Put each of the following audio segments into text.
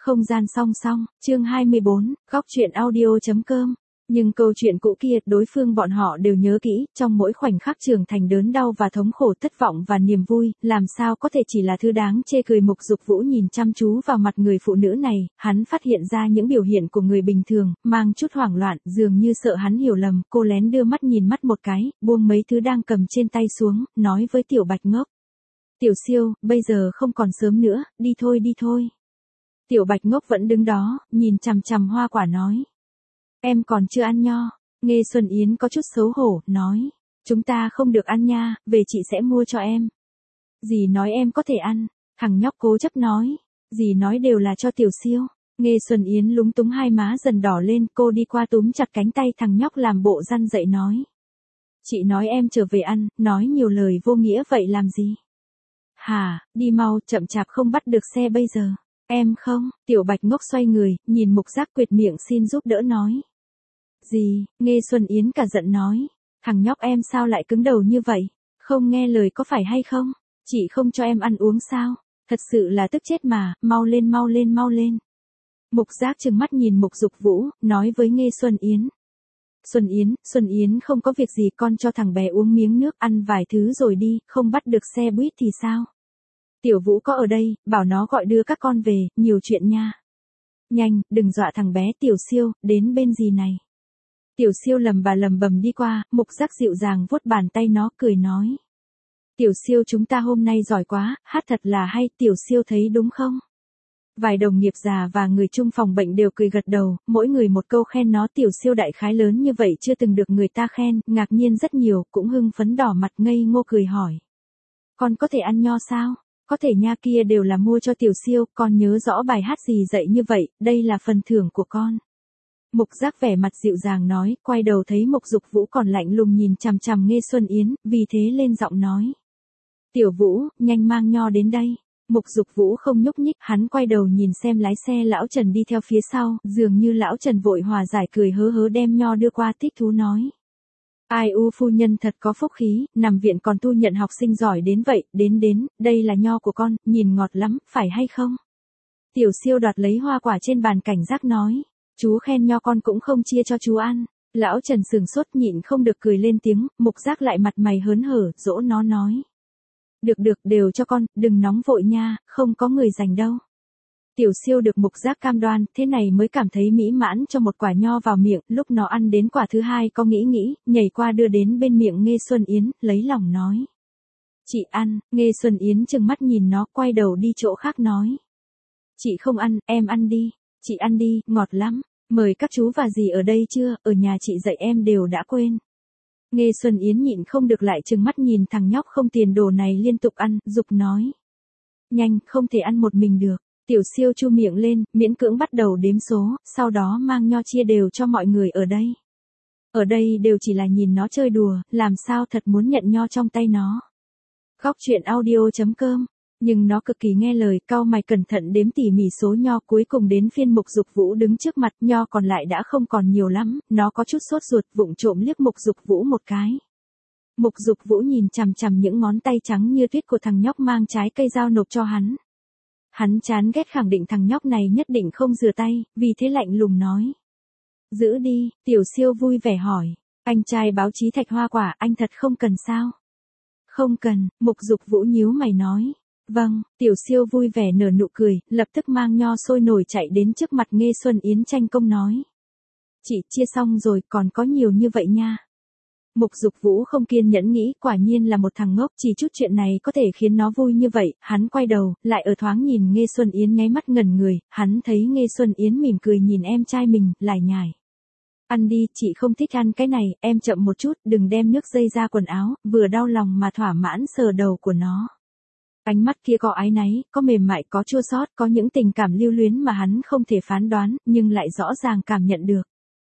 Không gian song song, chương 24, góc truyện audio.com. Nhưng câu chuyện cũ kia, đối phương bọn họ đều nhớ kỹ, trong mỗi khoảnh khắc trưởng thành đớn đau và thống khổ, thất vọng và niềm vui, làm sao có thể chỉ là thứ đáng chê cười. Mục Dục Vũ nhìn chăm chú vào mặt người phụ nữ này, hắn phát hiện ra những biểu hiện của người bình thường, mang chút hoảng loạn, dường như sợ hắn hiểu lầm. Cô lén đưa mắt nhìn mắt một cái, buông mấy thứ đang cầm trên tay xuống, nói với Tiểu Bạch Ngốc. Tiểu Siêu, bây giờ không còn sớm nữa, đi thôi đi thôi. Tiểu Bạch Ngốc vẫn đứng đó, nhìn chằm chằm hoa quả nói. Em còn chưa ăn nho. Nghe Xuân Yến có chút xấu hổ, nói. Chúng ta không được ăn nha, về chị sẽ mua cho em. Dì nói em có thể ăn. Thằng nhóc cố chấp nói. Dì nói đều là cho Tiểu Siêu. Nghe Xuân Yến lúng túng, hai má dần đỏ lên, cô đi qua túm chặt cánh tay thằng nhóc làm bộ răn dậy nói. Chị nói em trở về ăn, nói nhiều lời vô nghĩa vậy làm gì? Hả, đi mau, chậm chạp không bắt được xe bây giờ. Em không, Tiểu Bạch Ngốc xoay người, nhìn Mục Giác quệt miệng xin giúp đỡ nói. Gì, Nghe Xuân Yến cả giận nói. Thằng nhóc em sao lại cứng đầu như vậy? Không nghe lời có phải hay không? Chị không cho em ăn uống sao? Thật sự là tức chết mà, mau lên mau lên mau lên. Mục Giác trừng mắt nhìn Mục Dục Vũ, nói với Nghe Xuân Yến. Xuân Yến không có việc gì, con cho thằng bé uống miếng nước, ăn vài thứ rồi đi, không bắt được xe buýt thì sao? Tiểu Vũ có ở đây, bảo nó gọi đưa các con về, nhiều chuyện nha. Nhanh, đừng dọa thằng bé. Tiểu Siêu, đến bên dì này. Tiểu Siêu lầm bầm đi qua, Mục Giác dịu dàng vuốt bàn tay nó, cười nói. Tiểu Siêu, chúng ta hôm nay giỏi quá, hát thật là hay, Tiểu Siêu thấy đúng không? Vài đồng nghiệp già và người chung phòng bệnh đều cười gật đầu, mỗi người một câu khen nó. Tiểu Siêu đại khái lớn như vậy chưa từng được người ta khen, ngạc nhiên rất nhiều, cũng hưng phấn đỏ mặt ngây ngô cười hỏi. Con có thể ăn nho sao? Có thể nha, kia đều là mua cho Tiểu Siêu, con nhớ rõ bài hát gì dạy như vậy, đây là phần thưởng của con. Mục Giác vẻ mặt dịu dàng nói, quay đầu thấy Mục Dục Vũ còn lạnh lùng nhìn chằm chằm Nghe Xuân Yến, vì thế lên giọng nói. Tiểu Vũ, nhanh mang nho đến đây. Mục Dục Vũ không nhúc nhích, hắn quay đầu nhìn xem lái xe lão Trần đi theo phía sau, dường như lão Trần vội hòa giải, cười hớ hớ đem nho đưa qua, thích thú nói. Ai u, phu nhân thật có phúc khí, nằm viện còn thu nhận học sinh giỏi đến vậy, đến, đây là nho của con, nhìn ngọt lắm, phải hay không? Tiểu Siêu đoạt lấy hoa quả trên bàn cảnh giác nói, chú khen nho con cũng không chia cho chú ăn. Lão Trần sừng sốt nhịn không được cười lên tiếng, Mục Giác lại mặt mày hớn hở, dỗ nó nói. Được, đều cho con, đừng nóng vội nha, không có người giành đâu. Tiểu Siêu được Mục Giác cam đoan, thế này mới cảm thấy mỹ mãn, cho một quả nho vào miệng, lúc nó ăn đến quả thứ hai có nghĩ, nhảy qua đưa đến bên miệng Nghe Xuân Yến, lấy lòng nói. Chị ăn. Nghe Xuân Yến trừng mắt nhìn nó, quay đầu đi chỗ khác nói. Chị không ăn, em ăn đi. Chị ăn đi, ngọt lắm. Mời các chú và dì ở đây chưa, ở nhà chị dạy em đều đã quên. Nghe Xuân Yến nhịn không được lại trừng mắt nhìn thằng nhóc không tiền đồ này liên tục ăn, giục nói. Nhanh, không thể ăn một mình được. Tiểu Siêu chu miệng lên, miễn cưỡng bắt đầu đếm số, sau đó mang nho chia đều cho mọi người ở đây. Ở đây đều chỉ là nhìn nó chơi đùa, làm sao thật muốn nhận nho trong tay nó. Góc truyện audio.com. Nhưng nó cực kỳ nghe lời, cau mày cẩn thận đếm tỉ mỉ số nho, cuối cùng đến phiên Mục Dục Vũ đứng trước mặt, nho còn lại đã không còn nhiều lắm, nó có chút sốt ruột, vụng trộm liếc Mục Dục Vũ một cái. Mục Dục Vũ nhìn chằm chằm những ngón tay trắng như tuyết của thằng nhóc mang trái cây dao nộp cho hắn. Hắn chán ghét, khẳng định thằng nhóc này nhất định không rửa tay, vì thế lạnh lùng nói. Giữ đi. Tiểu Siêu vui vẻ hỏi. Anh trai báo chí Thạch Hoa Quả, anh thật không cần sao? Không cần. Mục Dục Vũ nhíu mày nói. Vâng. Tiểu Siêu vui vẻ nở nụ cười, lập tức mang nho sôi nổi chạy đến trước mặt Nghe Xuân Yến tranh công nói. Chị chia xong rồi, còn có nhiều như vậy nha. Mục Dục Vũ không kiên nhẫn nghĩ, quả nhiên là một thằng ngốc, chỉ chút chuyện này có thể khiến nó vui như vậy. Hắn quay đầu, lại ở thoáng nhìn Nghe Xuân Yến nháy mắt ngẩn người, hắn thấy Nghe Xuân Yến mỉm cười nhìn em trai mình, lải nhải. Ăn đi, chị không thích ăn cái này, em chậm một chút, đừng đem nước dây ra quần áo, vừa đau lòng mà thỏa mãn sờ đầu của nó. Ánh mắt kia có áy náy, có mềm mại, có chua xót, có những tình cảm lưu luyến mà hắn không thể phán đoán, nhưng lại rõ ràng cảm nhận được.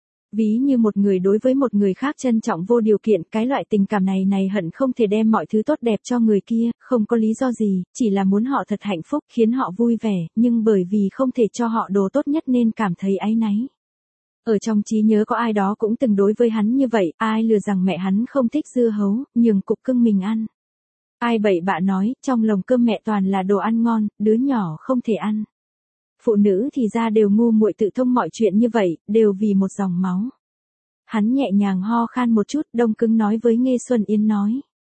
Ví như một người đối với một người khác trân trọng vô điều kiện, cái loại tình cảm này hận không thể đem mọi thứ tốt đẹp cho người kia, không có lý do gì, chỉ là muốn họ thật hạnh phúc, khiến họ vui vẻ, nhưng bởi vì không thể cho họ đồ tốt nhất nên cảm thấy áy náy. Ở trong trí nhớ có ai đó cũng từng đối với hắn như vậy, ai lừa rằng mẹ hắn không thích dưa hấu, nhường cục cưng mình ăn. Ai bậy bạ nói, trong lồng cơm mẹ toàn là đồ ăn ngon, đứa nhỏ không thể ăn. Phụ nữ thì ra đều ngu muội tự thông mọi chuyện như vậy, đều vì một dòng máu. Hắn nhẹ nhàng ho khan một chút, đông cứng nói với Nghê Xuân Yến nói.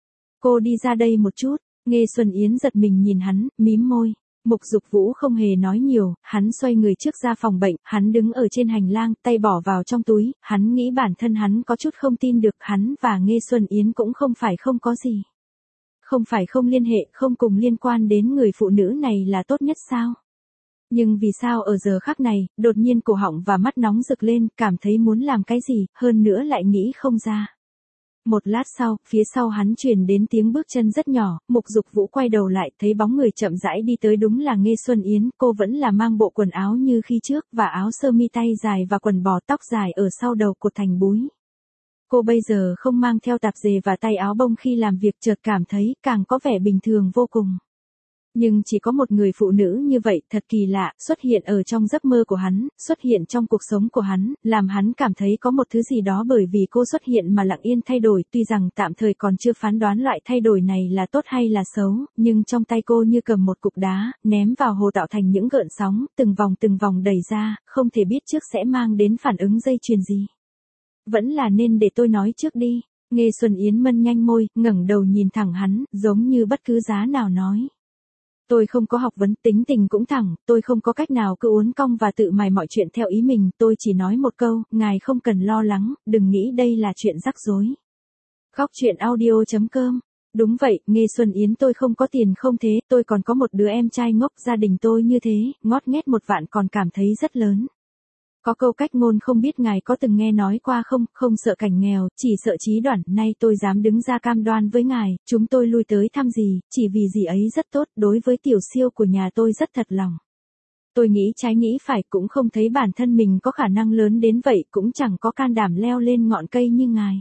Cô đi ra đây một chút. Nghê Xuân Yến giật mình nhìn hắn, mím môi. Mục Dục Vũ không hề nói nhiều, hắn xoay người trước ra phòng bệnh, hắn đứng ở trên hành lang, tay bỏ vào trong túi, hắn nghĩ bản thân hắn có chút không tin được, hắn và Nghê Xuân Yến cũng không phải không có gì. Không phải không liên hệ, không cùng liên quan đến người phụ nữ này là tốt nhất sao? Nhưng vì sao ở giờ khắc này, đột nhiên cổ họng và mắt nóng rực lên, cảm thấy muốn làm cái gì, hơn nữa lại nghĩ không ra. Một lát sau, phía sau hắn truyền đến tiếng bước chân rất nhỏ, Mục Dục Vũ quay đầu lại, thấy bóng người chậm rãi đi tới, đúng là Nghê Xuân Yến, cô vẫn là mang bộ quần áo như khi trước, và áo sơ mi tay dài và quần bò, tóc dài ở sau đầu cột thành búi. Cô bây giờ không mang theo tạp dề và tay áo bông khi làm việc, chợt cảm thấy càng có vẻ bình thường vô cùng. Nhưng chỉ có một người phụ nữ như vậy, thật kỳ lạ, xuất hiện ở trong giấc mơ của hắn, xuất hiện trong cuộc sống của hắn, làm hắn cảm thấy có một thứ gì đó bởi vì cô xuất hiện mà lặng yên thay đổi, tuy rằng tạm thời còn chưa phán đoán loại thay đổi này là tốt hay là xấu, nhưng trong tay cô như cầm một cục đá, ném vào hồ tạo thành những gợn sóng, từng vòng đẩy ra, không thể biết trước sẽ mang đến phản ứng dây chuyền gì. Vẫn là nên để tôi nói trước đi. Nghê Xuân Yến mân nhanh môi, ngẩng đầu nhìn thẳng hắn, giống như bất cứ giá nào nói. Tôi không có học vấn, tính tình cũng thẳng, tôi không có cách nào cứ uốn cong và tự mài mọi chuyện theo ý mình, tôi chỉ nói một câu, ngài không cần lo lắng, đừng nghĩ đây là chuyện rắc rối. Góc truyện audio.com. Đúng vậy, Nghê Xuân Yến, tôi không có tiền không thế, tôi còn có một đứa em trai ngốc, gia đình tôi như thế, ngót nghét một vạn còn cảm thấy rất lớn. Có câu cách ngôn không biết ngài có từng nghe nói qua không, không sợ cảnh nghèo, chỉ sợ trí đoản, nay tôi dám đứng ra cam đoan với ngài, chúng tôi lui tới thăm dì, chỉ vì dì ấy rất tốt, đối với tiểu siêu của nhà tôi rất thật lòng. Tôi nghĩ trái nghĩ phải, cũng không thấy bản thân mình có khả năng lớn đến vậy, cũng chẳng có can đảm leo lên ngọn cây như ngài.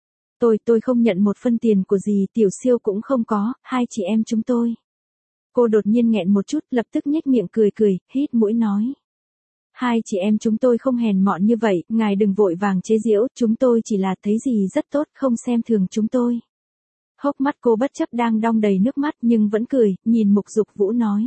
Tôi không nhận một phân tiền của dì, tiểu siêu cũng không có, hai chị em chúng tôi. Cô đột nhiên nghẹn một chút, lập tức nhếch miệng cười, hít mũi nói. Hai chị em chúng tôi không hèn mọn như vậy, ngài đừng vội vàng chế giễu, chúng tôi chỉ là thấy gì rất tốt, không xem thường chúng tôi. Hốc mắt cô bất chấp đang đong đầy nước mắt nhưng vẫn cười, nhìn Mục Dục Vũ nói.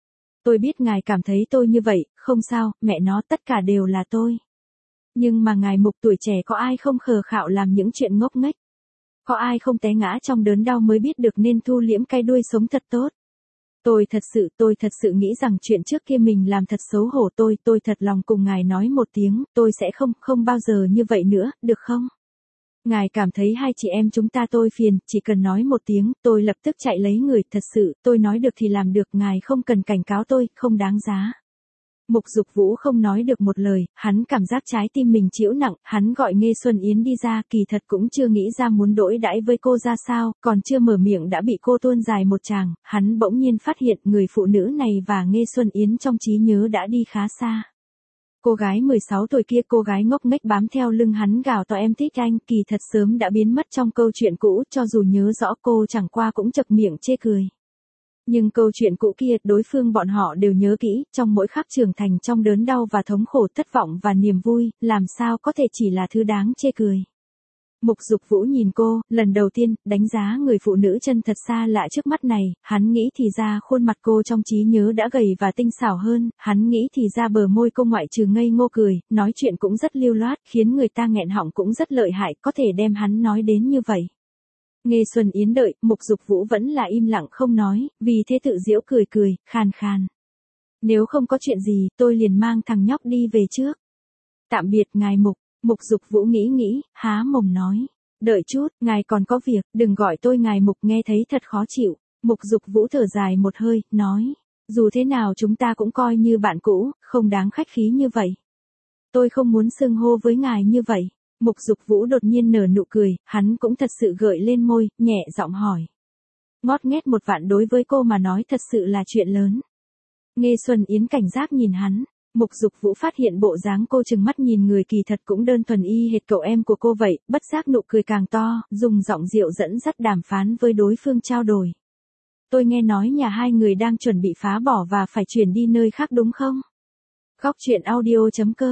Tôi biết ngài cảm thấy tôi như vậy, không sao, mẹ nó tất cả đều là tôi. Nhưng mà ngài Mục tuổi trẻ có ai không khờ khạo làm những chuyện ngốc nghếch? Có ai không té ngã trong đớn đau mới biết được nên thu liễm cái đuôi sống thật tốt? Tôi thật sự nghĩ rằng chuyện trước kia mình làm thật xấu hổ, tôi thật lòng cùng ngài nói một tiếng, tôi sẽ không bao giờ như vậy nữa, được không? Ngài cảm thấy hai chị em chúng ta tôi phiền, chỉ cần nói một tiếng, tôi lập tức chạy lấy người, thật sự, tôi nói được thì làm được, ngài không cần cảnh cáo tôi, không đáng giá. Mục Dục Vũ không nói được một lời, hắn cảm giác trái tim mình chịu nặng, hắn gọi Nghê Xuân Yến đi ra, kỳ thật cũng chưa nghĩ ra muốn đối đãi với cô ra sao, còn chưa mở miệng đã bị cô tuôn dài một tràng, hắn bỗng nhiên phát hiện người phụ nữ này và Nghê Xuân Yến trong trí nhớ đã đi khá xa. Cô gái 16 tuổi kia, cô gái ngốc nghếch bám theo lưng hắn gào to em thích anh, kỳ thật sớm đã biến mất trong câu chuyện cũ, cho dù nhớ rõ cô chẳng qua cũng chậc miệng chê cười. Nhưng câu chuyện cũ kia, đối phương bọn họ đều nhớ kỹ, trong mỗi khắc trưởng thành trong đớn đau và thống khổ, thất vọng và niềm vui, làm sao có thể chỉ là thứ đáng chê cười. Mục Dục Vũ nhìn cô, lần đầu tiên, đánh giá người phụ nữ chân thật xa lạ trước mắt này, hắn nghĩ thì ra khuôn mặt cô trong trí nhớ đã gầy và tinh xảo hơn, hắn nghĩ thì ra bờ môi cô ngoại trừ ngây ngô cười, nói chuyện cũng rất lưu loát, khiến người ta nghẹn họng cũng rất lợi hại, có thể đem hắn nói đến như vậy. Nghê Xuân Yến đợi, Mục Dục Vũ vẫn là im lặng không nói, vì thế tự giễu cười, khàn khàn. Nếu không có chuyện gì, tôi liền mang thằng nhóc đi về trước. Tạm biệt ngài Mục. Mục Dục Vũ nghĩ, há mồm nói. Đợi chút, ngài còn có việc, đừng gọi tôi ngài Mục, nghe thấy thật khó chịu. Mục Dục Vũ thở dài một hơi, nói. Dù thế nào chúng ta cũng coi như bạn cũ, không đáng khách khí như vậy. Tôi không muốn xưng hô với ngài như vậy. Mục Dục Vũ đột nhiên nở nụ cười, hắn cũng thật sự gợi lên môi, nhẹ giọng hỏi. Ngót nghét một vạn đối với cô mà nói thật sự là chuyện lớn. Nghê Xuân Yến cảnh giác nhìn hắn. Mục Dục Vũ phát hiện bộ dáng cô trừng mắt nhìn người kỳ thật cũng đơn thuần y hệt cậu em của cô vậy, bất giác nụ cười càng to, dùng giọng dịu dẫn dắt đàm phán với đối phương trao đổi. Tôi nghe nói nhà hai người đang chuẩn bị phá bỏ và phải chuyển đi nơi khác đúng không? Góc truyện audio.com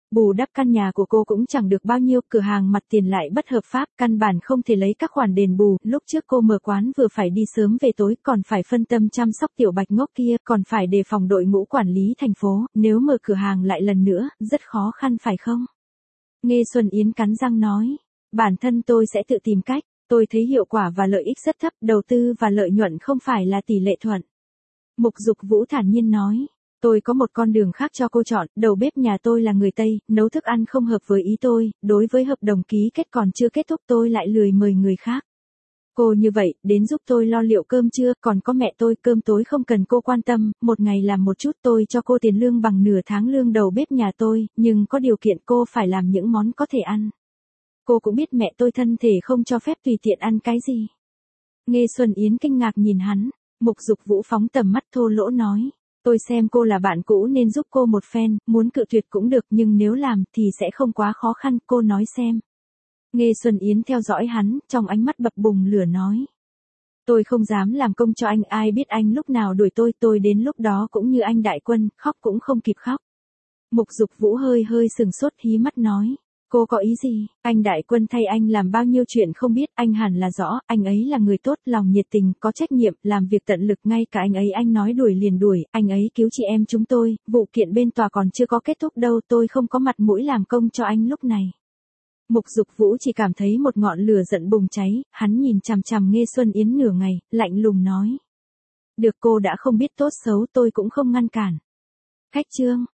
Bù đắp căn nhà của cô cũng chẳng được bao nhiêu, cửa hàng mặt tiền lại bất hợp pháp, căn bản không thể lấy các khoản đền bù, lúc trước cô mở quán vừa phải đi sớm về tối, còn phải phân tâm chăm sóc tiểu bạch ngốc kia, còn phải đề phòng đội ngũ quản lý thành phố, nếu mở cửa hàng lại lần nữa, rất khó khăn phải không? Nghe Xuân Yến cắn răng nói, bản thân tôi sẽ tự tìm cách, tôi thấy hiệu quả và lợi ích rất thấp, đầu tư và lợi nhuận không phải là tỷ lệ thuận. Mục Dục Vũ thản nhiên nói. Tôi có một con đường khác cho cô chọn, đầu bếp nhà tôi là người Tây, nấu thức ăn không hợp với ý tôi, đối với hợp đồng ký kết còn chưa kết thúc tôi lại lười mời người khác. Cô như vậy, đến giúp tôi lo liệu cơm trưa, còn có mẹ tôi, cơm tối không cần cô quan tâm, một ngày làm một chút tôi cho cô tiền lương bằng nửa tháng lương đầu bếp nhà tôi, nhưng có điều kiện cô phải làm những món có thể ăn. Cô cũng biết mẹ tôi thân thể không cho phép tùy tiện ăn cái gì. Nghe Xuân Yến kinh ngạc nhìn hắn, Mục Dục Vũ phóng tầm mắt thô lỗ nói. Tôi xem cô là bạn cũ nên giúp cô một phen, muốn cự tuyệt cũng được nhưng nếu làm thì sẽ không quá khó khăn, cô nói xem. Nghe Xuân Yến theo dõi hắn, trong ánh mắt bập bùng lửa nói. Tôi không dám làm công cho anh, ai biết anh lúc nào đuổi tôi đến lúc đó cũng như anh Đại Quân, khóc cũng không kịp khóc. Mục Dục Vũ hơi sừng sốt hí mắt nói. Cô có ý gì, anh Đại Quân thay anh làm bao nhiêu chuyện không biết, anh hẳn là rõ, anh ấy là người tốt, lòng nhiệt tình, có trách nhiệm, làm việc tận lực, ngay cả anh ấy anh nói đuổi liền đuổi, anh ấy cứu chị em chúng tôi, vụ kiện bên tòa còn chưa có kết thúc đâu, tôi không có mặt mũi làm công cho anh lúc này. Mục Dục Vũ chỉ cảm thấy một ngọn lửa giận bùng cháy, hắn nhìn chằm chằm Nghe Xuân Yến nửa ngày, lạnh lùng nói. Được, cô đã không biết tốt xấu tôi cũng không ngăn cản. Khách trương.